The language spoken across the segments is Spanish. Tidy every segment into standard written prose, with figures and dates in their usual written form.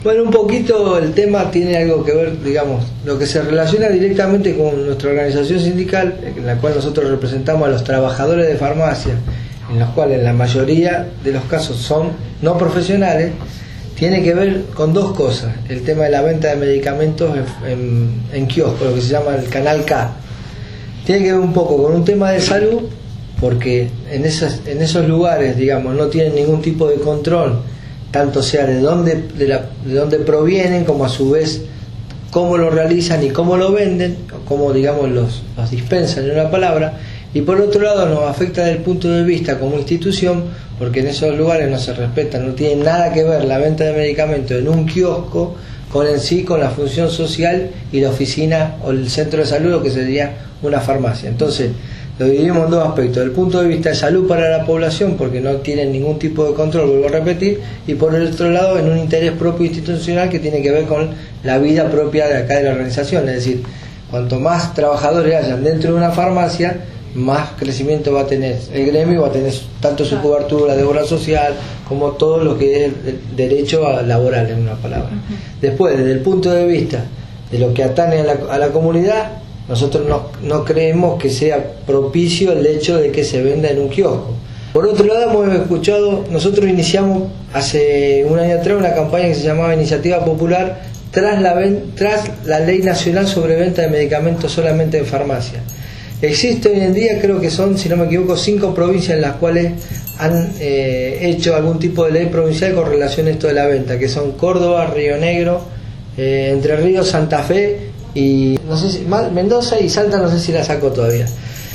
Bueno, un poquito el tema tiene algo que ver, digamos, lo que se relaciona directamente con nuestra organización sindical, en la cual nosotros representamos a los trabajadores de farmacia, en los cuales la mayoría de los casos son no profesionales, tiene que ver con dos cosas: el tema de la venta de medicamentos en kiosco, lo que se llama el canal K. Tiene que ver un poco con un tema de salud, porque en esos lugares, digamos, no tienen ningún tipo de control, tanto sea de dónde provienen, como a su vez cómo lo realizan y cómo lo venden, cómo, digamos, los dispensan, en una palabra. Y por otro lado nos afecta desde el punto de vista como institución, porque en esos lugares no se respeta, no tiene nada que ver la venta de medicamentos en un kiosco con la función social y la oficina o el centro de salud, lo que sería una farmacia. Entonces lo dividimos en dos aspectos: desde el punto de vista de salud para la población, porque no tienen ningún tipo de control, vuelvo a repetir, y por el otro lado en un interés propio institucional que tiene que ver con la vida propia de acá de la organización. Es decir, cuanto más trabajadores hayan dentro de una farmacia, más crecimiento va a tener el gremio, va a tener tanto su cobertura de obra social como todo lo que es el derecho laboral, en una palabra. Después, desde el punto de vista de lo que atañe a la comunidad, nosotros no creemos que sea propicio el hecho de que se venda en un kiosco. Por otro lado, hemos escuchado, nosotros iniciamos hace un año atrás una campaña que se llamaba Iniciativa Popular tras la Ley Nacional sobre Venta de Medicamentos solamente en farmacia. Existe hoy en día, creo que son, si no me equivoco, 5 provincias en las cuales han hecho algún tipo de ley provincial con relación a esto de la venta, que son Córdoba, Río Negro, Entre Ríos, Santa Fe y no sé si Mendoza, y Salta no sé si la sacó todavía.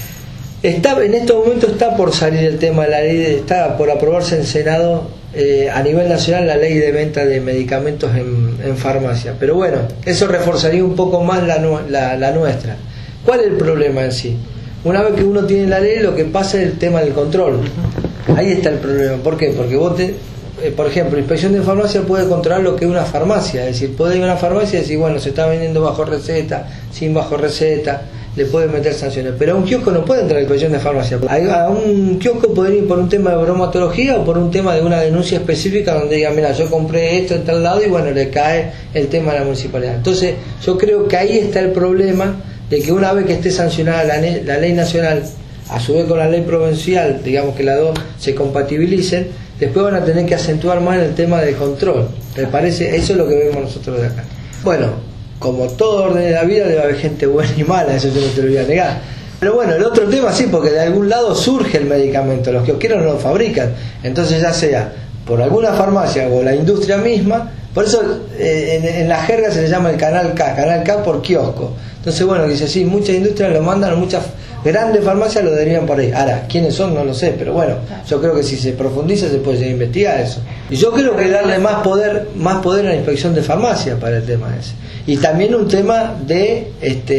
En estos momentos está por salir el tema de la ley, está por aprobarse en Senado a nivel nacional la ley de venta de medicamentos en farmacia. Pero bueno, eso reforzaría un poco más la nuestra. ¿Cuál es el problema en sí? Una vez que uno tiene la ley, lo que pasa es el tema del control. Ahí está el problema. ¿Por qué? Porque vos por ejemplo, Inspección de Farmacia puede controlar lo que es una farmacia. Es decir, puede ir a una farmacia y decir, bueno, se está vendiendo bajo receta, sin bajo receta, le puede meter sanciones. Pero a un kiosco no puede entrar a la Inspección de Farmacia. A un kiosco puede ir por un tema de bromatología o por un tema de una denuncia específica donde diga, mira, yo compré esto en tal lado, y bueno, le cae el tema a la municipalidad. Entonces, yo creo que ahí está el problema, de que una vez que esté sancionada la ley nacional, a su vez con la ley provincial, digamos que las dos se compatibilicen, después van a tener que acentuar más en el tema de control. ¿Me parece? Eso es lo que vemos nosotros de acá. Bueno, como todo orden de la vida, debe haber gente buena y mala, eso yo no te lo voy a negar. Pero bueno, el otro tema sí, porque de algún lado surge el medicamento, los kiosqueros no lo fabrican. Entonces, ya sea por alguna farmacia o la industria misma, por eso en la jerga se le llama el canal K por kiosco. Entonces, bueno, dice, sí, muchas industrias lo mandan, muchas grandes farmacias lo derivan por ahí. Ahora, ¿quiénes son? No lo sé, pero bueno, yo creo que si se profundiza se puede investigar eso. Y yo creo que darle más poder a la Inspección de Farmacia para el tema ese. Y también un tema de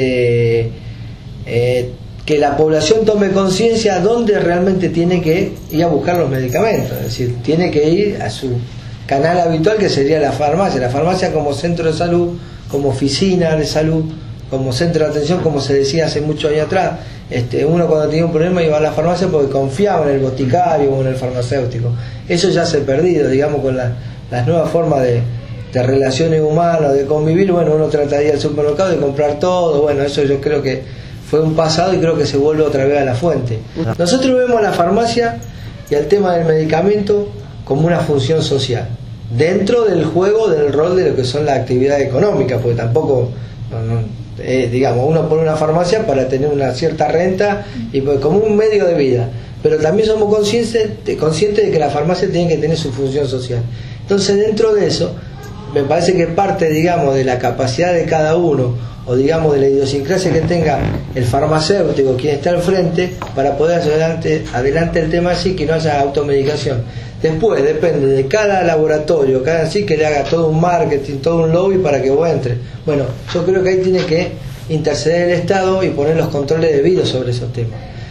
que la población tome conciencia dónde realmente tiene que ir a buscar los medicamentos. Es decir, tiene que ir a su canal habitual, que sería la farmacia como centro de salud, como oficina de salud, como centro de atención, como se decía hace muchos años atrás. Uno cuando tenía un problema iba a la farmacia porque confiaba en el boticario o en el farmacéutico. Eso ya se ha perdido, digamos, con las nuevas formas de relaciones humanas, de convivir. Bueno, uno trataría el supermercado de comprar todo. Bueno, eso yo creo que fue un pasado y creo que se vuelve otra vez a la fuente. Nosotros vemos a la farmacia y al tema del medicamento como una función social, dentro del juego del rol de lo que son las actividades económicas, porque tampoco... digamos, uno pone una farmacia para tener una cierta renta y pues, como un medio de vida, pero también somos conscientes de que la farmacia tiene que tener su función social. Entonces, dentro de eso, me parece que parte, digamos, de la capacidad de cada uno, o digamos de la idiosincrasia que tenga el farmacéutico, quien está al frente, para poder hacer adelante el tema así, que no haya automedicación. Después depende de cada laboratorio, cada sí que le haga todo un marketing, todo un lobby para que vos entres. Bueno, yo creo que ahí tiene que interceder el Estado y poner los controles debidos sobre esos temas.